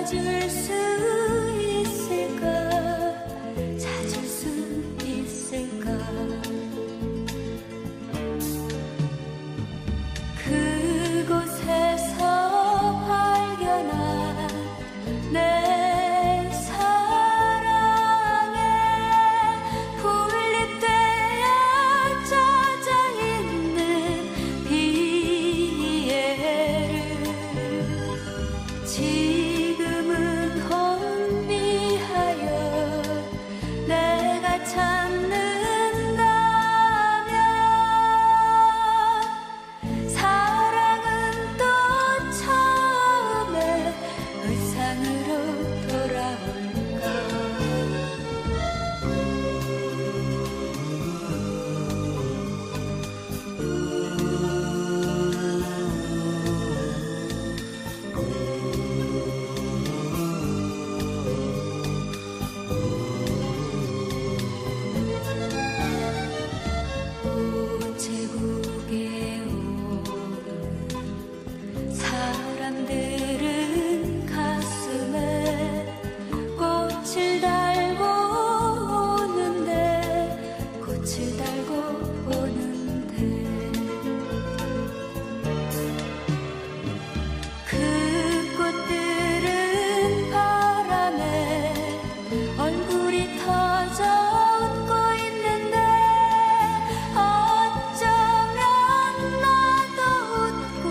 찾을 수 있을까? 찾을 수 있을까? 그곳에서 발견한 내 사랑에 풀잎되어 젖어 있는 비애를 지금은 혼미하여 내가 찾는다면 사랑은 또 처음의 의상으로 돌아올까? 우체국에 오는 사람들은 가슴에 꽃을 달고 오는데 꽃을 달고 오는데 그 꽃들은 바람에 얼굴이 터져 웃고 있는데 어쩌면 나도 웃고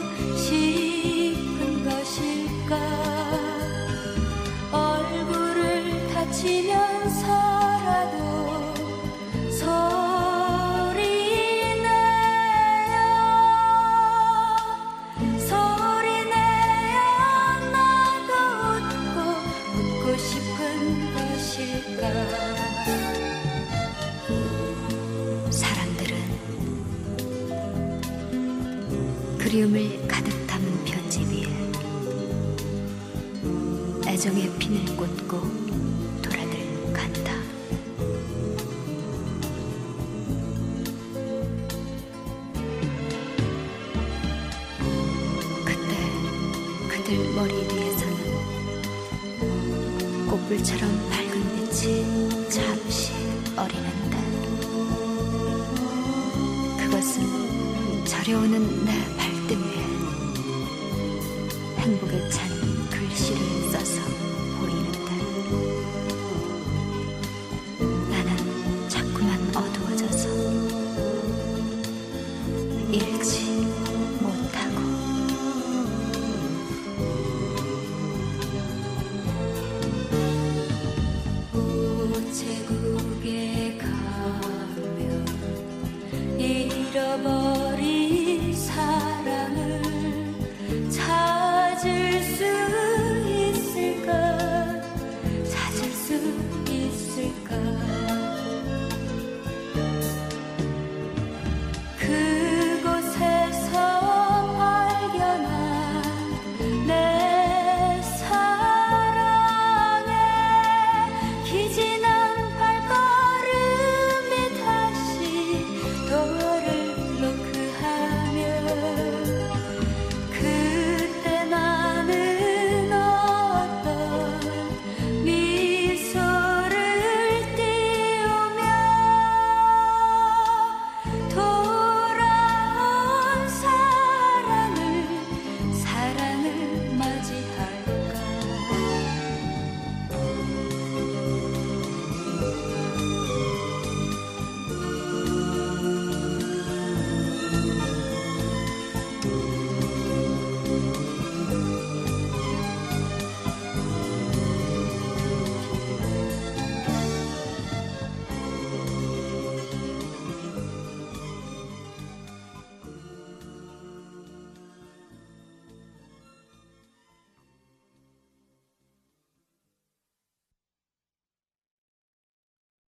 싶은 것일까? 얼굴을 다치면서라도 소리내어 나도 웃고 싶은 것일까? 사람들은 그리움을 가득 담은 편지 위에 애정의 핀을 꽂고 돌아들 간다. 그때 그들 머리 위에서는 꽃불처럼 밝은 빛이 잠시 어리는데 그것은 저려오는 내 발등 위에 행복에 찬 글씨를 써서